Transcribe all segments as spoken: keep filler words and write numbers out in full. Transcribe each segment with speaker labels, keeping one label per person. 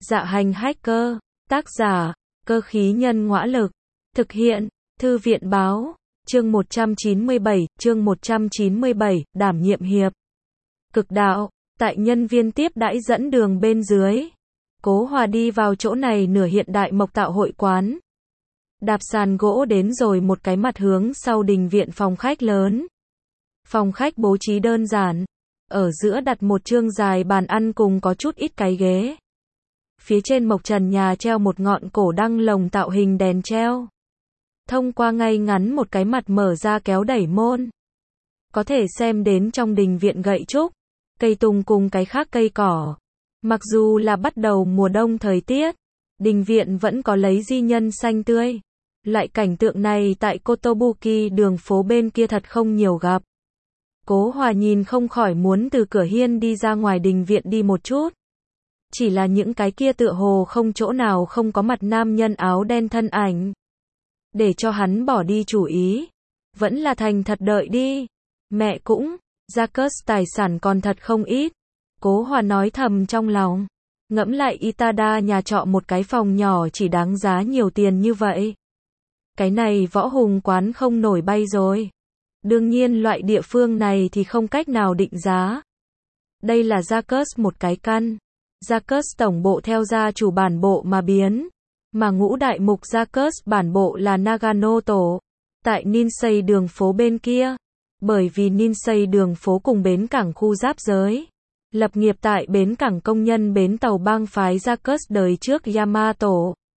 Speaker 1: Dạ hành hacker, tác giả, cơ khí nhân ngõa lực, thực hiện, thư viện báo, chương một trăm chín mươi bảy, chương một trăm chín mươi bảy, đảm nhiệm hiệp. Cực đạo, tại nhân viên tiếp đãi dẫn đường bên dưới. Cố Hòa đi vào chỗ này nửa hiện đại mộc tạo hội quán. Đạp sàn gỗ đến rồi một cái mặt hướng sau đình viện phòng khách lớn. Phòng khách bố trí đơn giản. Ở giữa đặt một chương dài bàn ăn cùng có chút ít cái ghế. Phía trên mộc trần nhà treo một ngọn cổ đăng lồng tạo hình đèn treo. Thông qua ngay ngắn một cái mặt mở ra kéo đẩy môn. Có thể xem đến trong đình viện gậy trúc, cây tùng cùng cái khác cây cỏ. Mặc dù là bắt đầu mùa đông thời tiết, đình viện vẫn có lấy di nhân xanh tươi. Loại cảnh tượng này tại Kotobuki đường phố bên kia thật không nhiều gặp. Cố Hòa nhìn không khỏi muốn từ cửa hiên đi ra ngoài đình viện đi một chút. Chỉ là những cái kia tựa hồ không chỗ nào không có mặt nam nhân áo đen thân ảnh. Để cho hắn bỏ đi chủ ý. Vẫn là thành thật đợi đi. Mẹ cũng, Jacques tài sản còn thật không ít. Cố Hòa nói thầm trong lòng. Ngẫm lại Itada nhà trọ một cái phòng nhỏ chỉ đáng giá nhiều tiền như vậy. Cái này võ hùng quán không nổi bay rồi. Đương nhiên loại địa phương này thì không cách nào định giá. Đây là Jacques một cái căn. Jacques tổng bộ theo gia chủ bản bộ mà biến. Mà ngũ đại mục Jacques bản bộ là Nagano tổ. Tại Ninsei đường phố bên kia. Bởi vì Ninsei đường phố cùng bến cảng khu giáp giới. Lập nghiệp tại bến cảng công nhân bến tàu bang phái Jacques đời trước Yamato.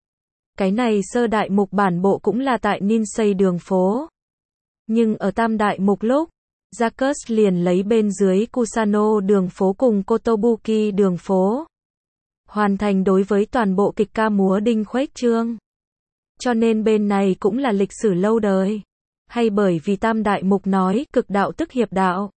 Speaker 1: Cái này sơ đại mục bản bộ cũng là tại Ninsei đường phố. Nhưng ở tam đại mục lúc, Jacques liền lấy bên dưới Kusano đường phố cùng Kotobuki đường phố. Hoàn thành đối với toàn bộ kịch ca múa đinh khuếch trương. Cho nên bên này cũng là lịch sử lâu đời. Hay bởi vì tam đại mục nói cực đạo tức hiệp đạo.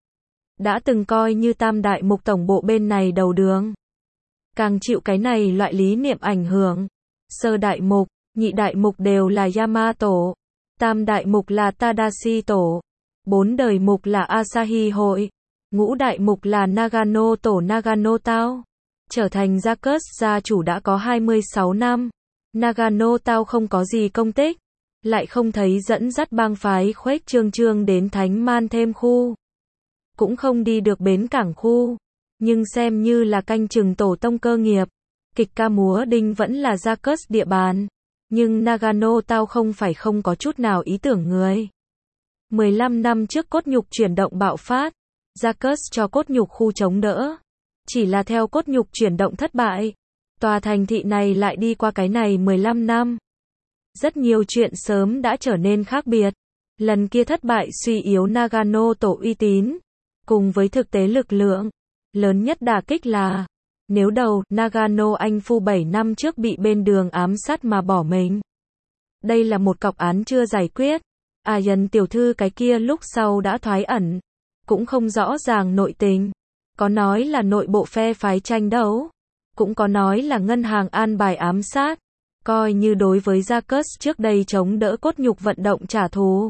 Speaker 1: Đã từng coi như tam đại mục tổng bộ bên này đầu đường. Càng chịu cái này loại lý niệm ảnh hưởng. Sơ đại mục, nhị đại mục đều là Yamato. Tam đại mục là Tadashi tổ. Bốn đời mục là Asahi hội. Ngũ đại mục là Nagano tổ Nagano Tao. Trở thành Jacques gia chủ đã có hai mươi sáu năm. Nagano Tao không có gì công tích. Lại không thấy dẫn dắt bang phái khuếch trương trương đến Thánh Man thêm khu. Cũng không đi được bến cảng khu. Nhưng xem như là canh chừng tổ tông cơ nghiệp. Kịch ca múa đinh vẫn là Jacques địa bàn. Nhưng Nagano Tao không phải không có chút nào ý tưởng người. mười lăm năm trước cốt nhục chuyển động bạo phát. Jacques cho cốt nhục khu chống đỡ. Chỉ là theo cốt nhục chuyển động thất bại. Tòa thành thị này lại đi qua cái này mười lăm năm. Rất nhiều chuyện sớm đã trở nên khác biệt. Lần kia thất bại suy yếu Nagano tổ uy tín. Cùng với thực tế lực lượng. Lớn nhất đả kích là. Nếu đầu, Nagano anh phu bảy năm trước bị bên đường ám sát mà bỏ mình. Đây là một cọc án chưa giải quyết. À dần tiểu thư cái kia lúc sau đã thoái ẩn. Cũng không rõ ràng nội tình. Có nói là nội bộ phe phái tranh đấu. Cũng có nói là ngân hàng an bài ám sát. Coi như đối với Jacques trước đây chống đỡ cốt nhục vận động trả thù.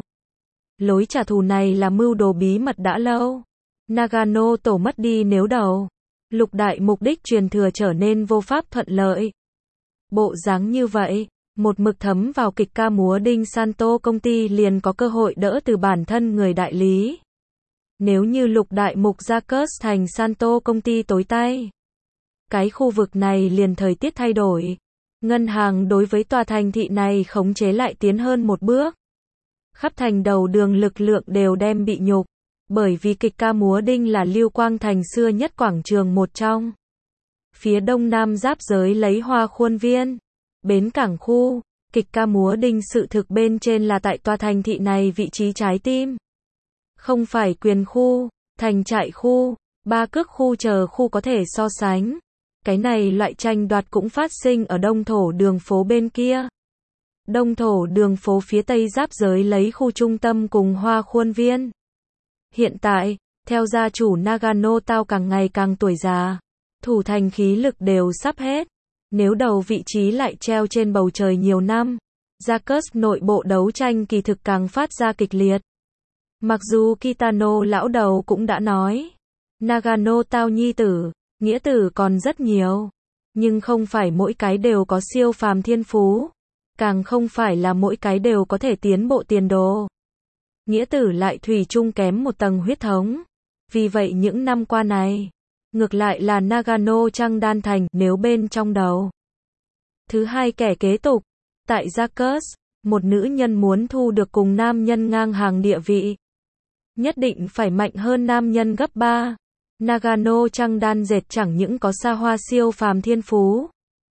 Speaker 1: Lối trả thù này là mưu đồ bí mật đã lâu. Nagano tổ mất đi nếu đầu. Lục đại mục đích truyền thừa trở nên vô pháp thuận lợi. Bộ dáng như vậy, một mực thấm vào kịch ca múa đinh Santo công ty liền có cơ hội đỡ từ bản thân người đại lý. Nếu như lục đại mục Jacques thành Santo công ty tối tay. Cái khu vực này liền thời tiết thay đổi. Ngân hàng đối với tòa thành thị này khống chế lại tiến hơn một bước. Khắp thành đầu đường lực lượng đều đem bị nhục. Bởi vì kịch ca múa đinh là Lưu Quang thành xưa nhất quảng trường một trong. Phía đông nam giáp giới lấy Hoa khuôn viên. Bến cảng khu, kịch ca múa đinh sự thực bên trên là tại tòa thành thị này vị trí trái tim. Không phải quyền khu, thành trại khu, ba cước khu chờ khu có thể so sánh. Cái này loại tranh đoạt cũng phát sinh ở đông thổ đường phố bên kia. Đông thổ đường phố phía tây giáp giới lấy khu trung tâm cùng Hoa khuôn viên. Hiện tại, theo gia chủ Nagano Tao càng ngày càng tuổi già, thủ thành khí lực đều sắp hết. Nếu đầu vị trí lại treo trên bầu trời nhiều năm, Jacques nội bộ đấu tranh kỳ thực càng phát ra kịch liệt. Mặc dù Kitano lão đầu cũng đã nói, Nagano Tao nhi tử, nghĩa tử còn rất nhiều. Nhưng không phải mỗi cái đều có siêu phàm thiên phú, càng không phải là mỗi cái đều có thể tiến bộ tiền đồ. Nghĩa tử lại thủy chung kém một tầng huyết thống. Vì vậy những năm qua này, ngược lại là Nagano Trăng Đan thành nếu bên trong đầu. Thứ hai kẻ kế tục, tại Jacques, một nữ nhân muốn thu được cùng nam nhân ngang hàng địa vị, nhất định phải mạnh hơn nam nhân gấp ba. Nagano Trăng Đan dệt chẳng những có xa hoa siêu phàm thiên phú,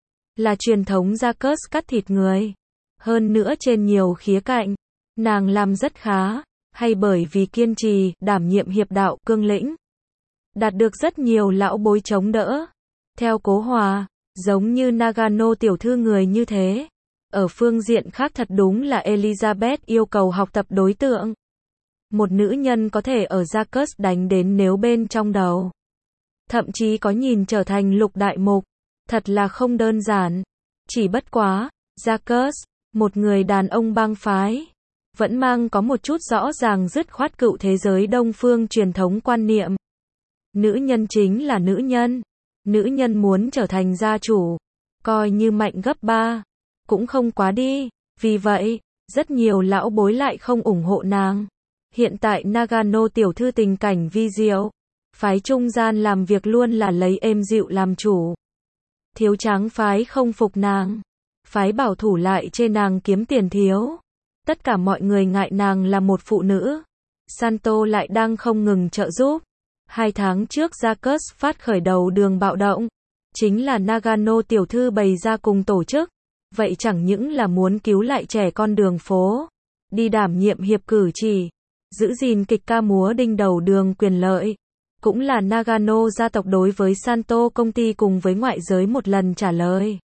Speaker 1: là truyền thống Jacques cắt thịt người. Hơn nữa trên nhiều khía cạnh, nàng làm rất khá, hay bởi vì kiên trì, đảm nhiệm hiệp đạo, cương lĩnh, đạt được rất nhiều lão bối chống đỡ. Theo Cố Hòa, giống như Nagano tiểu thư người như thế, ở phương diện khác thật đúng là Elizabeth yêu cầu học tập đối tượng. Một nữ nhân có thể ở Jacques đánh đến nếu bên trong đầu, thậm chí có nhìn trở thành lục đại mục, thật là không đơn giản. Chỉ bất quá, Jacques, một người đàn ông bang phái, vẫn mang có một chút rõ ràng dứt khoát cựu thế giới Đông phương truyền thống quan niệm. Nữ nhân chính là nữ nhân. Nữ nhân muốn trở thành gia chủ, coi như mạnh gấp ba, cũng không quá đi. Vì vậy, rất nhiều lão bối lại không ủng hộ nàng. Hiện tại Nagano tiểu thư tình cảnh vi diệu, phái trung gian làm việc luôn là lấy êm dịu làm chủ. Thiếu tráng phái không phục nàng, phái bảo thủ lại chê nàng kiếm tiền thiếu. Tất cả mọi người ngại nàng là một phụ nữ. Santo lại đang không ngừng trợ giúp. Hai tháng trước Jacques phát khởi đầu đường bạo động, chính là Nagano tiểu thư bày ra cùng tổ chức. Vậy chẳng những là muốn cứu lại trẻ con đường phố, đi đảm nhiệm hiệp cử chỉ, giữ gìn kịch ca múa đinh đầu đường quyền lợi, cũng là Nagano gia tộc đối với Santo công ty cùng với ngoại giới một lần trả lời.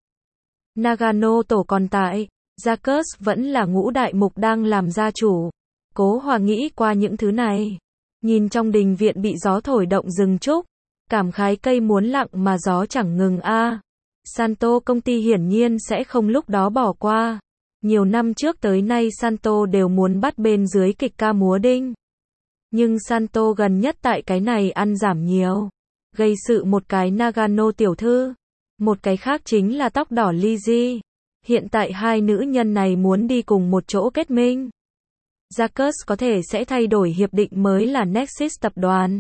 Speaker 1: Nagano tổ còn tại, Jacques vẫn là ngũ đại mục đang làm gia chủ. Cố Hòa nghĩ qua những thứ này, nhìn trong đình viện bị gió thổi động rừng trúc, cảm khái cây muốn lặng mà gió chẳng ngừng a. À. Santo công ty hiển nhiên sẽ không lúc đó bỏ qua. Nhiều năm trước tới nay Santo đều muốn bắt bên dưới kịch ca múa đinh. Nhưng Santo gần nhất tại cái này ăn giảm nhiều. Gây sự một cái Nagano tiểu thư. Một cái khác chính là tóc đỏ Lizzie. Hiện tại hai nữ nhân này muốn đi cùng một chỗ kết minh. Jacques có thể sẽ thay đổi hiệp định mới là Nexus tập đoàn.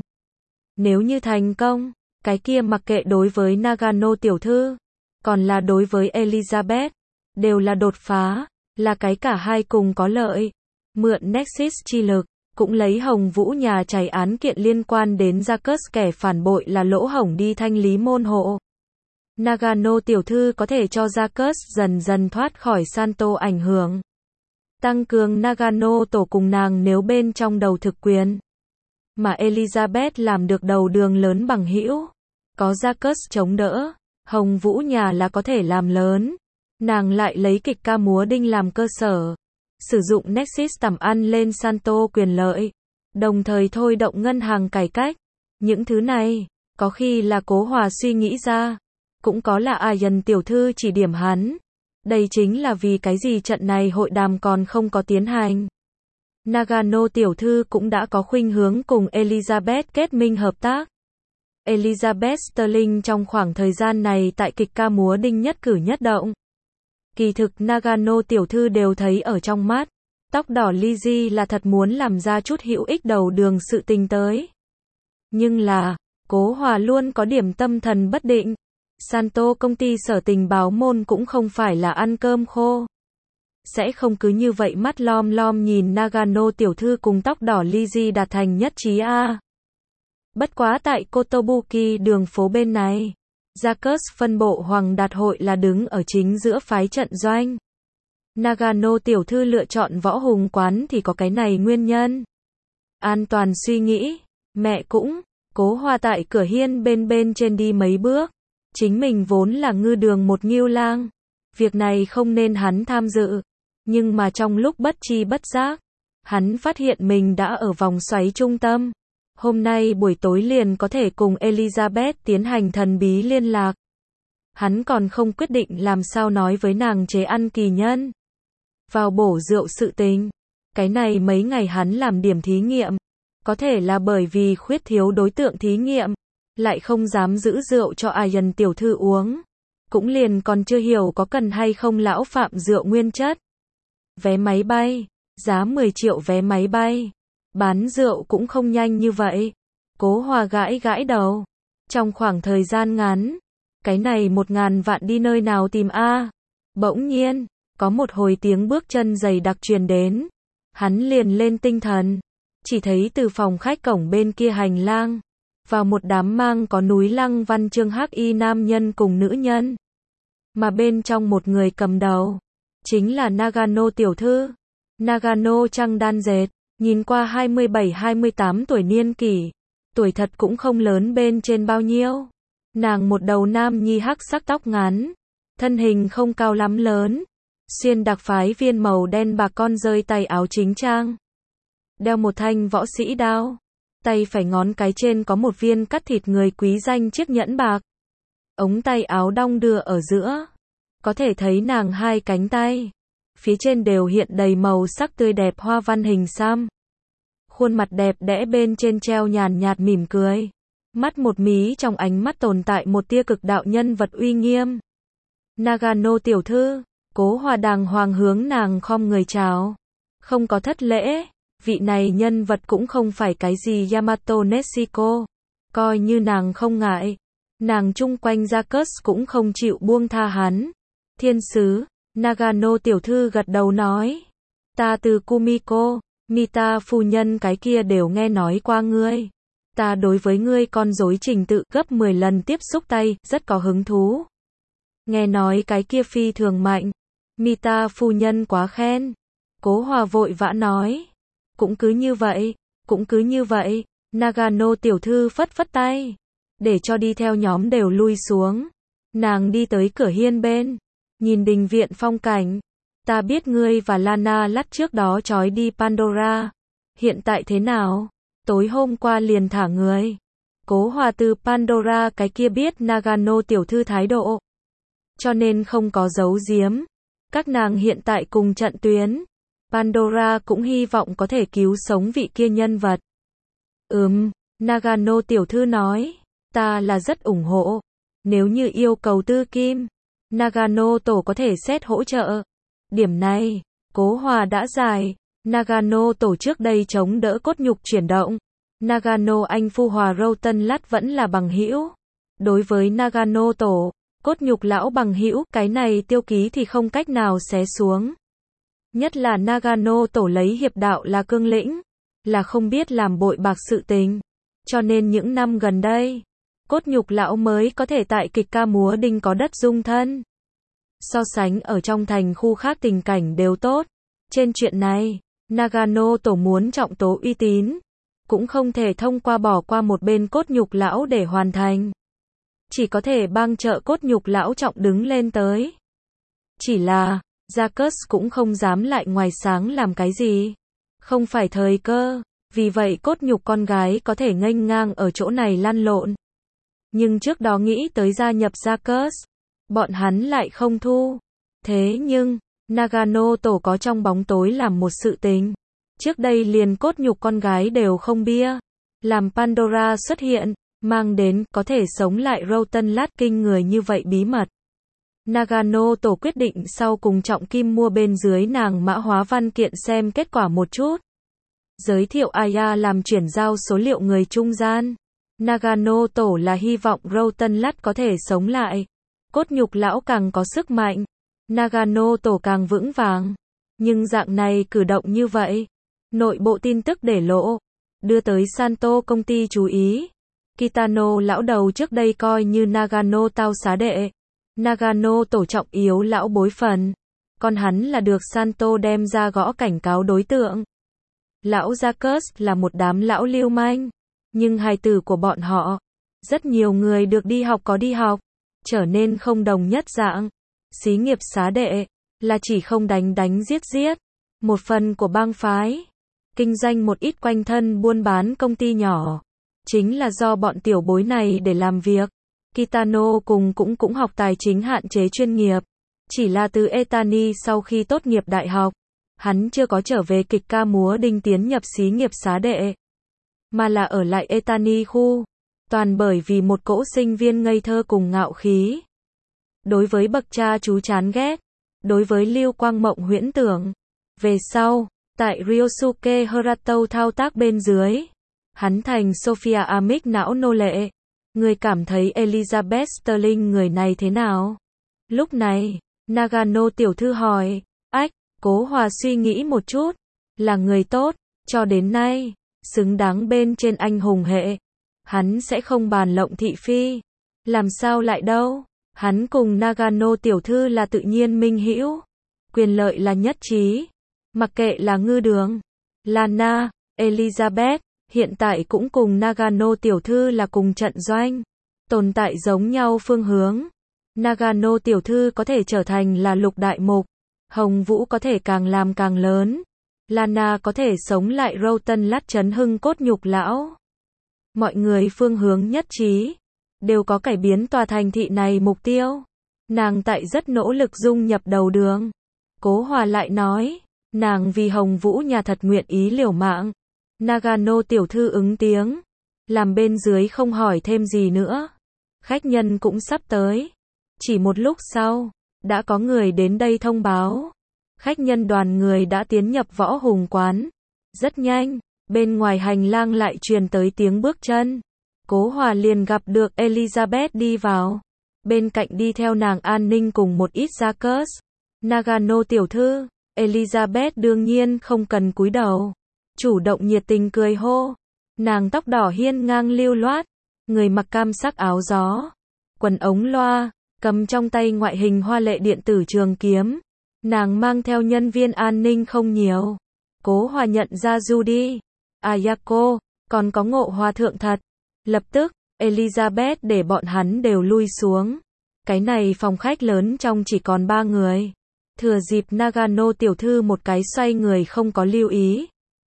Speaker 1: Nếu như thành công, cái kia mặc kệ đối với Nagano tiểu thư, còn là đối với Elizabeth, đều là đột phá, là cái cả hai cùng có lợi. Mượn Nexus chi lực, cũng lấy Hồng Vũ nhà chảy án kiện liên quan đến Jacques kẻ phản bội là lỗ hổng đi thanh lý môn hộ. Nagano tiểu thư có thể cho Jacques dần dần thoát khỏi Santo ảnh hưởng. Tăng cường Nagano tổ cùng nàng nếu bên trong đầu thực quyền. Mà Elizabeth làm được đầu đường lớn bằng hữu. Có Jacques chống đỡ, Hồng Vũ nhà là có thể làm lớn. Nàng lại lấy kịch ca múa đinh làm cơ sở. Sử dụng Nexus tầm ăn lên Santo quyền lợi. Đồng thời thôi động ngân hàng cải cách. Những thứ này, có khi là Cố Hòa suy nghĩ ra. Cũng có là Ayan tiểu thư chỉ điểm hắn. Đây chính là vì cái gì trận này hội đàm còn không có tiến hành. Nagano tiểu thư cũng đã có khuynh hướng cùng Elizabeth kết minh hợp tác. Elizabeth Sterling trong khoảng thời gian này tại kịch ca múa đinh nhất cử nhất động. Kỳ thực Nagano tiểu thư đều thấy ở trong mắt. Tóc đỏ Lizzie là thật muốn làm ra chút hữu ích đầu đường sự tình tới. Nhưng là, Cố Hòa luôn có điểm tâm thần bất định. Santo công ty sở tình báo môn cũng không phải là ăn cơm khô. Sẽ không cứ như vậy mắt lom lom nhìn Nagano tiểu thư cùng tóc đỏ Lizzie đạt thành nhất trí a. À. Bất quá tại Kotobuki đường phố bên này, Jacques phân bộ Hoàng Đạt hội là đứng ở chính giữa phái trận doanh. Nagano tiểu thư lựa chọn Võ Hùng quán thì có cái này nguyên nhân. An toàn suy nghĩ, mẹ cũng, Cố Hòa tại cửa hiên bên bên trên đi mấy bước. Chính mình vốn là ngư đường một ngưu lang. Việc này không nên hắn tham dự. Nhưng mà trong lúc bất chi bất giác, hắn phát hiện mình đã ở vòng xoáy trung tâm. Hôm nay buổi tối liền có thể cùng Elizabeth tiến hành thần bí liên lạc. Hắn còn không quyết định làm sao nói với nàng chế ăn kỳ nhân. Vào bổ rượu sự tình. Cái này mấy ngày hắn làm điểm thí nghiệm. Có thể là bởi vì khuyết thiếu đối tượng thí nghiệm. Lại không dám giữ rượu cho Ayan tiểu thư uống. cũng liền còn chưa hiểu có cần hay không lão Phạm rượu nguyên chất. Vé máy bay, giá mười triệu vé máy bay. Bán rượu cũng không nhanh như vậy. Cố Hòa gãi gãi đầu. Trong khoảng thời gian ngắn, cái này một ngàn vạn đi nơi nào tìm a? Bỗng nhiên, có một hồi tiếng bước chân dày đặc truyền đến. Hắn liền lên tinh thần. Chỉ thấy từ phòng khách cổng bên kia hành lang, vào một đám mang có núi lăng văn chương hắc y nam nhân cùng nữ nhân. Mà bên trong một người cầm đầu, chính là Nagano tiểu thư. Nagano trăng đan dệt, nhìn qua hai mươi bảy hai mươi tám tuổi niên kỷ, tuổi thật cũng không lớn bên trên bao nhiêu. Nàng một đầu nam nhi hắc sắc tóc ngắn, thân hình không cao lắm lớn, xuyên đặc phái viên màu đen bạc con rơi tay áo chính trang. Đeo một thanh võ sĩ đao, tay phải ngón cái trên có một viên cắt thịt người quý danh chiếc nhẫn bạc. Ống tay áo đong đưa ở giữa, có thể thấy nàng hai cánh tay, phía trên đều hiện đầy màu sắc tươi đẹp hoa văn hình xăm. Khuôn mặt đẹp đẽ bên trên treo nhàn nhạt mỉm cười, mắt một mí trong ánh mắt tồn tại một tia cực đạo nhân vật uy nghiêm. Nagano tiểu thư, Cố Hòa đàng hoàng hướng nàng khom người chào, không có thất lễ. Vị này nhân vật cũng không phải cái gì Yamato Nezuko, coi như nàng không ngại, nàng chung quanh Jacques cũng không chịu buông tha hắn. Thiên sứ, Nagano tiểu thư gật đầu nói, ta từ Kumiko, Mita phu nhân cái kia đều nghe nói qua ngươi. Ta đối với ngươi con rối trình tự gấp mười lần tiếp xúc tay, rất có hứng thú. Nghe nói cái kia phi thường mạnh, Mita phu nhân quá khen. Cố Hòa vội vã nói, cũng cứ như vậy, cũng cứ như vậy. Nagano tiểu thư phất phất tay, để cho đi theo nhóm đều lui xuống. Nàng đi tới cửa hiên bên, nhìn đình viện phong cảnh. Ta biết ngươi và Lana lắt trước đó trói đi Pandora. Hiện tại thế nào? Tối hôm qua liền thả người. Cố Hòa từ Pandora cái kia biết Nagano tiểu thư thái độ, cho nên không có giấu giếm. Các nàng hiện tại cùng trận tuyến. Pandora cũng hy vọng có thể cứu sống vị kia nhân vật. Ừm, Nagano tiểu thư nói, ta là rất ủng hộ. Nếu như yêu cầu tư kim, Nagano tổ có thể xét hỗ trợ. Điểm này, Cố Hòa đã giải. Nagano tổ trước đây chống đỡ cốt nhục chuyển động. Nagano anh phu Hòa Râu Tân Lát vẫn là bằng hữu. Đối với Nagano tổ, cốt nhục lão bằng hữu, cái này tiêu ký thì không cách nào xé xuống. Nhất là Nagano tổ lấy hiệp đạo là cương lĩnh, là không biết làm bội bạc sự tình. Cho nên những năm gần đây, cốt nhục lão mới có thể tại kịch ca múa đinh có đất dung thân. So sánh ở trong thành khu khác tình cảnh đều tốt. Trên chuyện này, Nagano tổ muốn trọng tố uy tín, cũng không thể thông qua bỏ qua một bên cốt nhục lão để hoàn thành. Chỉ có thể bang trợ cốt nhục lão trọng đứng lên tới. Chỉ là, Jacques cũng không dám lại ngoài sáng làm cái gì. Không phải thời cơ, vì vậy cốt nhục con gái có thể nghênh ngang ở chỗ này lăn lộn. Nhưng trước đó nghĩ tới gia nhập Jacques, bọn hắn lại không thu. Thế nhưng, Nagano tổ có trong bóng tối làm một sự tình. Trước đây liền cốt nhục con gái đều không bia. Làm Pandora xuất hiện, mang đến có thể sống lại Râu Tân Lát kinh người như vậy bí mật. Nagano tổ quyết định sau cùng trọng kim mua bên dưới nàng mã hóa văn kiện xem kết quả một chút. Giới thiệu Aya làm chuyển giao số liệu người trung gian. Nagano tổ là hy vọng Râu Tân Lát có thể sống lại. Cốt nhục lão càng có sức mạnh. Nagano tổ càng vững vàng. Nhưng dạng này cử động như vậy, nội bộ tin tức để lộ, đưa tới Santo công ty chú ý. Kitano lão đầu trước đây coi như Nagano tao xá đệ. Nagano tổ trọng yếu lão bối phần. Còn hắn là được Santo đem ra gõ cảnh cáo đối tượng. Lão Jacques là một đám lão lưu manh. Nhưng hài tử của bọn họ, rất nhiều người được đi học có đi học, trở nên không đồng nhất dạng. Xí nghiệp xá đệ, là chỉ không đánh đánh giết giết. Một phần của bang phái. Kinh doanh một ít quanh thân buôn bán công ty nhỏ. Chính là do bọn tiểu bối này để làm việc. Kitano cùng cũng cũng học tài chính hạn chế chuyên nghiệp. Chỉ là từ Etani sau khi tốt nghiệp đại học, hắn chưa có trở về kịch ca múa đinh tiến nhập xí nghiệp xá đệ. Mà là ở lại Etani khu. Toàn bởi vì một cỗ sinh viên ngây thơ cùng ngạo khí. đối với bậc cha chú chán ghét, đối với Lưu Quang Mộng huyễn tưởng. Về sau, tại Ryosuke Harato thao tác bên dưới, hắn thành Sophia Amic não nô lệ. Người cảm thấy Elizabeth Sterling người này thế nào? Lúc này, Nagano tiểu thư hỏi, ách, Cố Hòa suy nghĩ một chút, là người tốt, cho đến nay, xứng đáng bên trên anh hùng hệ. Hắn sẽ không bàn lộng thị phi. Làm sao lại đâu? Hắn cùng Nagano tiểu thư là tự nhiên minh hữu. Quyền lợi là nhất trí. Mặc kệ là ngư đường, Lana, Elizabeth, hiện tại cũng cùng Nagano tiểu thư là cùng trận doanh. Tồn tại giống nhau phương hướng. Nagano tiểu thư có thể trở thành là lục đại mục. Hồng Vũ có thể càng làm càng lớn. Lana có thể sống lại Rowton lát chấn hưng cốt nhục lão. Mọi người phương hướng nhất trí, đều có cải biến tòa thành thị này mục tiêu. Nàng tại rất nỗ lực dung nhập đầu đường. Cố Hòa lại nói, nàng vì Hồng Vũ nhà thật nguyện ý liều mạng. Nagano tiểu thư ứng tiếng, làm bên dưới không hỏi thêm gì nữa. Khách nhân cũng sắp tới. Chỉ một lúc sau, đã có người đến đây thông báo. Khách nhân đoàn người đã tiến nhập Võ Hùng quán. Rất nhanh, bên ngoài hành lang lại truyền tới tiếng bước chân. Cố Hòa liền gặp được Elizabeth đi vào. Bên cạnh đi theo nàng an ninh cùng một ít gia cớt. Nagano tiểu thư, Elizabeth đương nhiên không cần cúi đầu. Chủ động nhiệt tình cười hô. Nàng tóc đỏ hiên ngang lưu loát. Người mặc cam sắc áo gió. Quần ống loa, cầm trong tay ngoại hình hoa lệ điện tử trường kiếm. Nàng mang theo nhân viên an ninh không nhiều. Cố Hòa nhận ra Judy, Ayako, còn có Ngộ Hòa thượng thật. Lập tức, Elizabeth để bọn hắn đều lui xuống. Cái này phòng khách lớn trong chỉ còn ba người. Thừa dịp Nagano tiểu thư một cái xoay người không có lưu ý.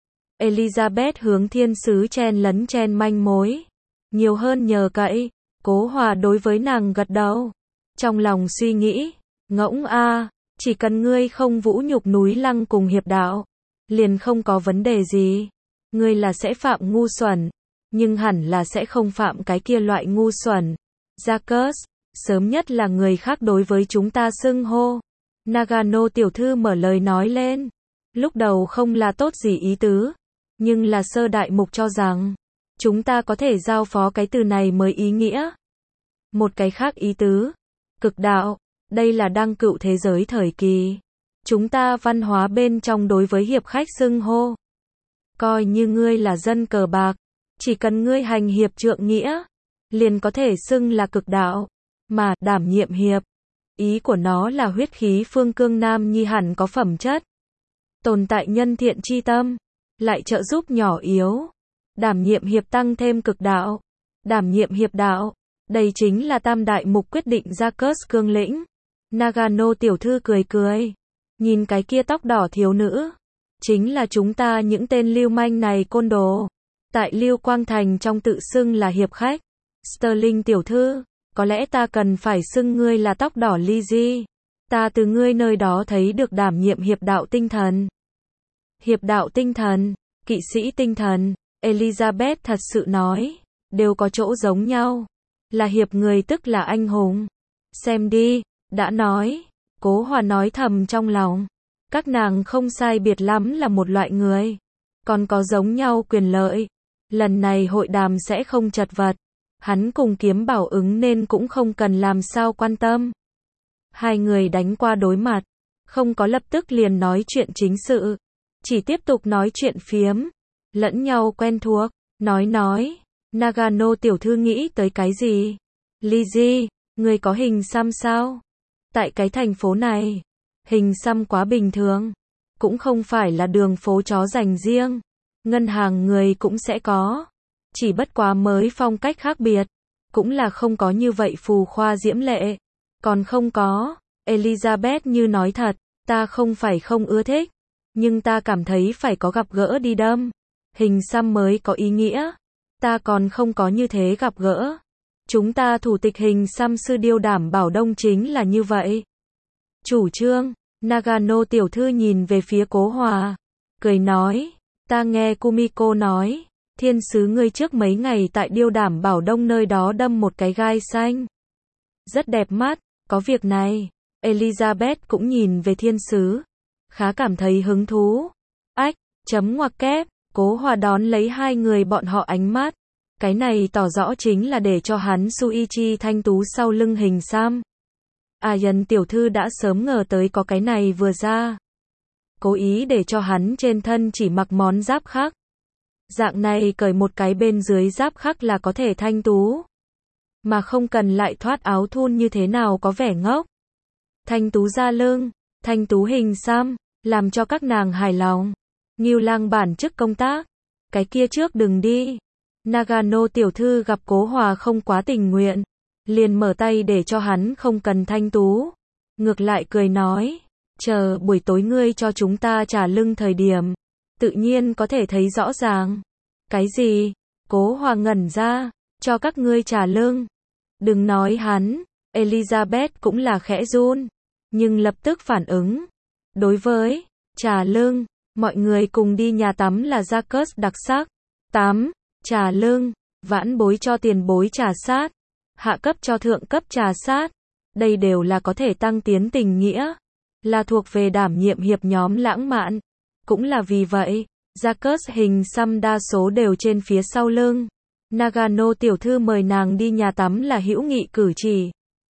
Speaker 1: Elizabeth hướng thiên sứ chen lấn chen manh mối. Nhiều hơn nhờ cậy. Cố Hòa đối với nàng gật đầu. Trong lòng suy nghĩ, ngỗng a, chỉ cần ngươi không vũ nhục núi Lăng cùng hiệp đạo, liền không có vấn đề gì. Ngươi là sẽ phạm ngu xuẩn, nhưng hẳn là sẽ không phạm cái kia loại ngu xuẩn. Jacques, sớm nhất là người khác đối với chúng ta xưng hô. Nagano tiểu thư mở lời nói lên. Lúc đầu không là tốt gì ý tứ, nhưng là sơ đại mục cho rằng, chúng ta có thể giao phó cái từ này mới ý nghĩa. Một cái khác ý tứ, cực đạo, đây là đăng cựu thế giới thời kỳ. Chúng ta văn hóa bên trong đối với hiệp khách xưng hô. Coi như ngươi là dân cờ bạc, chỉ cần ngươi hành hiệp trượng nghĩa, liền có thể xưng là cực đạo. Mà, đảm nhiệm hiệp, ý của nó là huyết khí phương cương nam nhi hẳn có phẩm chất. Tồn tại nhân thiện chi tâm, lại trợ giúp nhỏ yếu. Đảm nhiệm hiệp tăng thêm cực đạo. Đảm nhiệm hiệp đạo, đây chính là tam đại mục quyết định ra cớt cương lĩnh. Nagano tiểu thư cười cười. Nhìn cái kia tóc đỏ thiếu nữ. Chính là chúng ta những tên lưu manh này côn đồ. Tại Lưu Quang Thành trong tự xưng là hiệp khách. Sterling tiểu thư, có lẽ ta cần phải xưng ngươi là tóc đỏ Lizzie. Ta từ ngươi nơi đó thấy được đảm nhiệm hiệp đạo tinh thần. Hiệp đạo tinh thần, kỵ sĩ tinh thần, Elizabeth thật sự nói, đều có chỗ giống nhau. Là hiệp người tức là anh hùng. Xem đi, đã nói. Cố Hòa nói thầm trong lòng. Các nàng không sai biệt lắm là một loại người. Còn có giống nhau quyền lợi. Lần này hội đàm sẽ không chật vật. Hắn cùng Kiếm Bảo ứng nên cũng không cần làm sao quan tâm. Hai người đánh qua đối mặt. Không có lập tức liền nói chuyện chính sự. Chỉ tiếp tục nói chuyện phiếm. Lẫn nhau quen thuộc. Nói nói. Nagano tiểu thư nghĩ tới cái gì? Lizzie, người có hình xăm sao? Tại cái thành phố này, hình xăm quá bình thường. Cũng không phải là đường phố chó dành riêng. Ngân hàng người cũng sẽ có. Chỉ bất quá mới phong cách khác biệt. Cũng là không có như vậy phù khoa diễm lệ. Còn không có. Elizabeth như nói thật, ta không phải không ưa thích. Nhưng ta cảm thấy phải có gặp gỡ đi đâm. Hình xăm mới có ý nghĩa. Ta còn không có như thế gặp gỡ. Chúng ta thủ tịch hình xăm sư Điêu đảm bảo đông chính là như vậy. Chủ trương, Nagano tiểu thư nhìn về phía Cố Hòa. Cười nói, ta nghe Kumiko nói, thiên sứ ngươi trước mấy ngày tại Điêu đảm bảo đông nơi đó đâm một cái gai xanh. Rất đẹp mắt, Có việc này, Elizabeth cũng nhìn về thiên sứ, khá cảm thấy hứng thú. Ách, chấm ngoặc kép, Cố Hòa đón lấy hai người bọn họ ánh mắt. Cái này tỏ rõ chính là để cho hắn Shuichi thanh tú sau lưng hình xăm. Ayan tiểu thư đã sớm ngờ tới có cái này vừa ra. Cố ý để cho hắn trên thân chỉ mặc món giáp khắc. Dạng này cởi một cái bên dưới giáp khắc là có thể thanh tú. Mà không cần lại thoát áo thun như thế nào có vẻ ngốc. Thanh tú da lưng, thanh tú hình xăm, làm cho các nàng hài lòng. Ngưu Lang bản chức công tác. Cái kia trước đừng đi. Nagano tiểu thư gặp Cố Hòa không quá tình nguyện. Liền mở tay để cho hắn không cần thanh tú. Ngược lại cười nói. Chờ buổi tối ngươi cho chúng ta trả lưng thời điểm. Tự nhiên có thể thấy rõ ràng. Cái gì? Cố Hòa ngẩn ra. Cho các ngươi trả lưng. Đừng nói hắn. Elizabeth cũng là khẽ run. Nhưng lập tức phản ứng. Đối với trả lưng, mọi người cùng đi nhà tắm là gia cớt đặc sắc. Tắm, trả lưng, vãn bối cho tiền bối trà sát. Hạ cấp cho thượng cấp trà sát. Đây đều là có thể tăng tiến tình nghĩa. Là thuộc về đảm nhiệm hiệp nhóm lãng mạn. Cũng là vì vậy, gia cớt hình xăm đa số đều trên phía sau lưng. Nagano tiểu thư mời nàng đi nhà tắm là hữu nghị cử chỉ.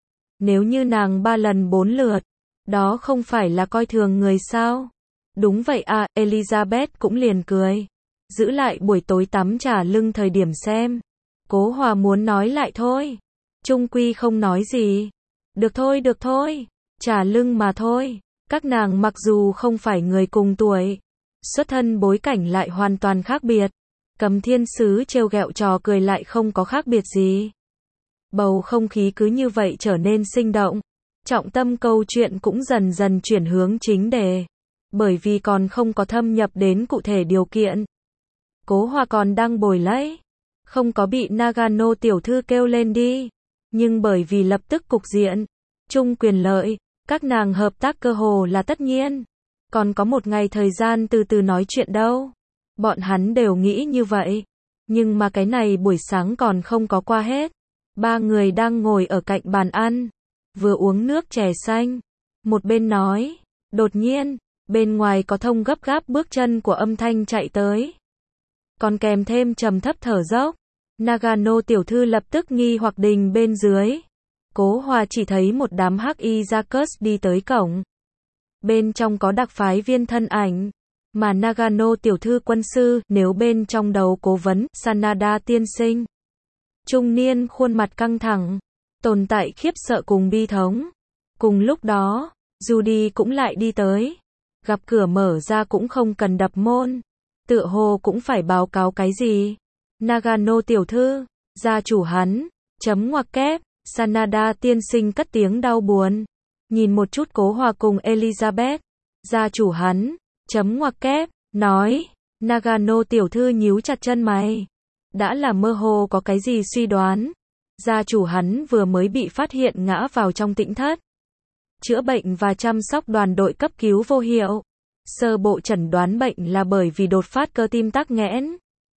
Speaker 1: Nếu như nàng ba lần bốn lượt, đó không phải là coi thường người sao? Đúng vậy à, Elizabeth cũng liền cười. Giữ lại buổi tối tắm trả lưng thời điểm xem. Cố Hòa muốn nói lại thôi. Trung quy không nói gì. Được thôi được thôi. Trả lưng mà thôi. Các nàng mặc dù không phải người cùng tuổi. Xuất thân bối cảnh lại hoàn toàn khác biệt. Cầm thiên sứ trêu ghẹo trò cười lại không có khác biệt gì. Bầu không khí cứ như vậy trở nên sinh động. Trọng tâm câu chuyện cũng dần dần chuyển hướng chính đề. Bởi vì còn không có thâm nhập đến cụ thể điều kiện. Cố Hòa còn đang bồi lấy. Không có bị Nagano tiểu thư kêu lên đi. Nhưng bởi vì lập tức cục diện. Chung quyền lợi. Các nàng hợp tác cơ hồ là tất nhiên. Còn có một ngày thời gian từ từ nói chuyện đâu. Bọn hắn đều nghĩ như vậy. Nhưng mà cái này buổi sáng còn không có qua hết. Ba người đang ngồi ở cạnh bàn ăn. Vừa uống nước chè xanh. Một bên nói. Đột nhiên, bên ngoài có thông gấp gáp bước chân của âm thanh chạy tới. Còn kèm thêm trầm thấp thở dốc. Nagano tiểu thư lập tức nghi hoặc đình bên dưới. Cố Hòa chỉ thấy một đám hắc y gia cớt đi tới cổng. Bên trong có đặc phái viên thân ảnh. Mà Nagano tiểu thư quân sư, nếu bên trong đầu cố vấn, Sanada tiên sinh. Trung niên khuôn mặt căng thẳng. Tồn tại khiếp sợ cùng bi thống. Cùng lúc đó, Judy cũng lại đi tới. Gặp cửa mở ra cũng không cần đập môn. Tựa hồ cũng phải báo cáo cái gì. Nagano tiểu thư, gia chủ hắn, chấm ngoặc kép, Sanada tiên sinh cất tiếng đau buồn. Nhìn một chút Cố Hòa cùng Elizabeth. Gia chủ hắn, chấm ngoặc kép, nói. Nagano tiểu thư nhíu chặt chân mày. Đã là mơ hồ có cái gì suy đoán. Gia chủ hắn vừa mới bị phát hiện ngã vào trong tĩnh thất. Chữa bệnh và chăm sóc đoàn đội cấp cứu vô hiệu. Sơ bộ chẩn đoán bệnh là bởi vì đột phát cơ tim tắc nghẽn.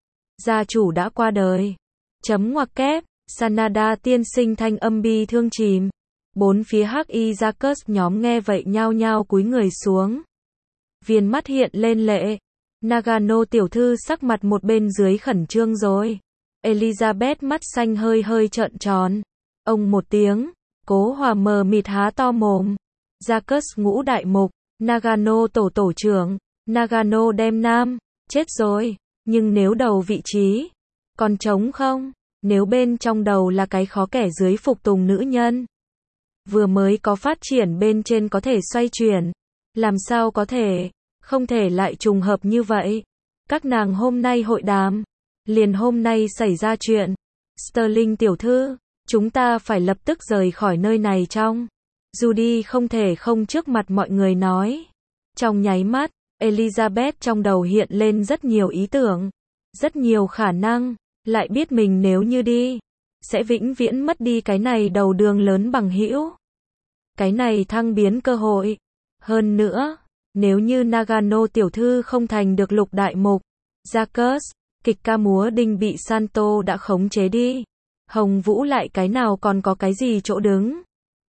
Speaker 1: Gia chủ đã qua đời. Chấm ngoặc kép, Sanada tiên sinh thanh âm bi thương chìm. Bốn phía hắc y gia cớt nhóm nghe vậy nhao nhao cúi người xuống. Viền mắt hiện lên lệ. Nagano tiểu thư sắc mặt một bên dưới khẩn trương rồi. Elizabeth mắt xanh hơi hơi trợn tròn. Ông một tiếng. Cố Hòa mờ mịt há to mồm. Gia cớt ngũ đại mục. Nagano tổ tổ trưởng. Nagano đem nam. Chết rồi. Nhưng nếu đầu vị trí. Còn trống không? Nếu bên trong đầu là cái khó kẻ dưới phục tùng nữ nhân. Vừa mới có phát triển bên trên có thể xoay chuyển. Làm sao có thể. Không thể lại trùng hợp như vậy. Các nàng hôm nay hội đàm. Liền hôm nay xảy ra chuyện. Sterling tiểu thư. Chúng ta phải lập tức rời khỏi nơi này trong. Judy không thể không trước mặt mọi người nói. Trong nháy mắt, Elizabeth trong đầu hiện lên rất nhiều ý tưởng. Rất nhiều khả năng. Lại biết mình nếu như đi. Sẽ vĩnh viễn mất đi cái này đầu đường lớn bằng hữu. Cái này thăng biến cơ hội. Hơn nữa, nếu như Nagano tiểu thư không thành được lục đại mục. Jacques, kịch ca múa đinh bị Santo đã khống chế đi. Hồng Vũ lại cái nào còn có cái gì chỗ đứng.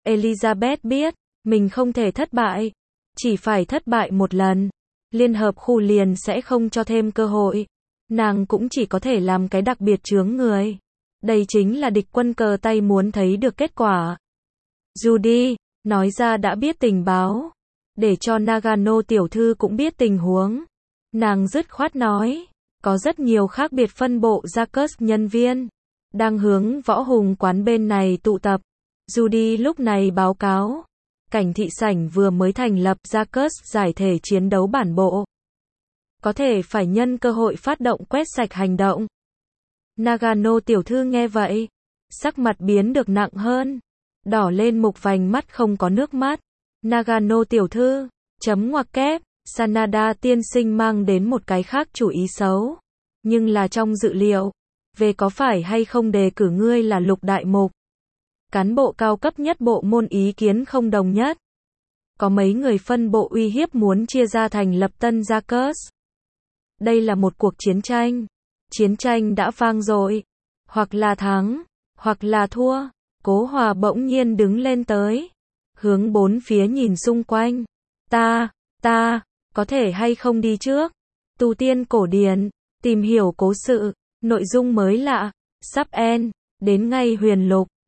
Speaker 1: Elizabeth biết, mình không thể thất bại. Chỉ phải thất bại một lần. Liên hợp khu liền sẽ không cho thêm cơ hội. Nàng cũng chỉ có thể làm cái đặc biệt chướng người. Đây chính là địch quân cờ tay muốn thấy được kết quả. Judy, nói ra đã biết tình báo. Để cho Nagano tiểu thư cũng biết tình huống. Nàng dứt khoát nói. Có rất nhiều khác biệt phân bộ Jacques nhân viên. Đang hướng võ hùng quán bên này tụ tập. Judy lúc này báo cáo. Cảnh thị sảnh vừa mới thành lập Jacques giải thể chiến đấu bản bộ. Có thể phải nhân cơ hội phát động quét sạch hành động. Nagano tiểu thư nghe vậy. Sắc mặt biến được nặng hơn. Đỏ lên mục vành mắt không có nước mắt. Nagano tiểu thư, chấm ngoặc kép, Sanada tiên sinh mang đến một cái khác chủ ý xấu. Nhưng là trong dự liệu. Về có phải hay không đề cử ngươi là lục đại mục. Cán bộ cao cấp nhất bộ môn ý kiến không đồng nhất. Có mấy người phân bộ uy hiếp muốn chia ra thành lập tân Jacques. Đây là một cuộc chiến tranh. Chiến tranh đã vang dội. Hoặc là thắng, hoặc là thua. Cố Hòa bỗng nhiên đứng lên tới. Hướng bốn phía nhìn xung quanh. Ta, ta, có thể hay không đi trước. Tu tiên cổ điển, tìm hiểu cố sự, nội dung mới lạ, sắp end, đến ngay huyền lục.